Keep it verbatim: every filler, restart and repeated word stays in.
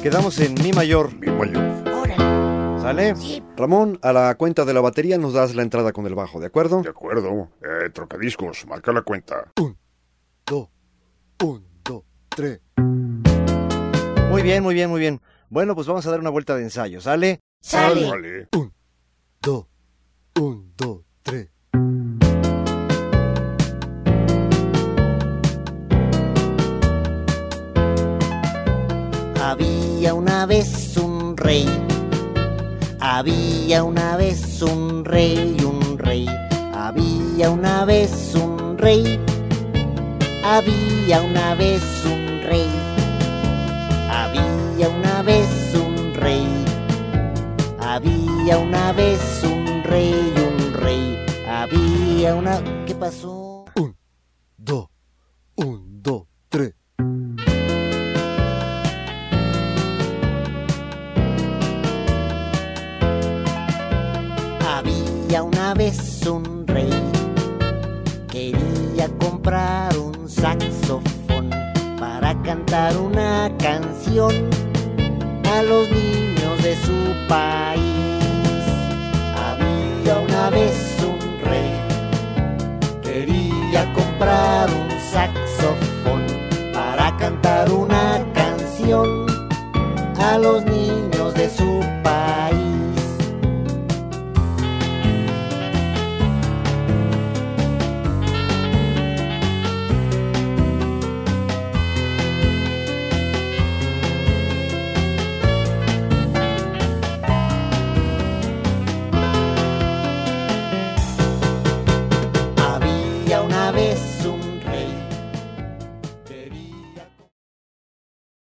Quedamos en mi mayor. Mi mayor. Órale. ¿Sale? Sí. Ramón, a la cuenta de la batería nos das la entrada con el bajo, ¿de acuerdo? De acuerdo. Eh, trocadiscos, marca la cuenta. Un, dos, un, dos, tres. Muy bien, muy bien, muy bien. Bueno, pues vamos a dar una vuelta de ensayo, ¿sale? Sale. Vale. Un, dos, un, dos, tres. Había una vez un rey. Había una vez un rey, un rey. Había una vez un rey. Había una vez un rey. Había una vez un rey. Había una vez un rey, un rey. Había una... ¿Qué pasó? Un, dos, un, dos, tres. Había una vez un rey. Quería comprar un saxofón para cantar una canción a los niños de su país. Había una vez un rey. Quería comprar un saxofón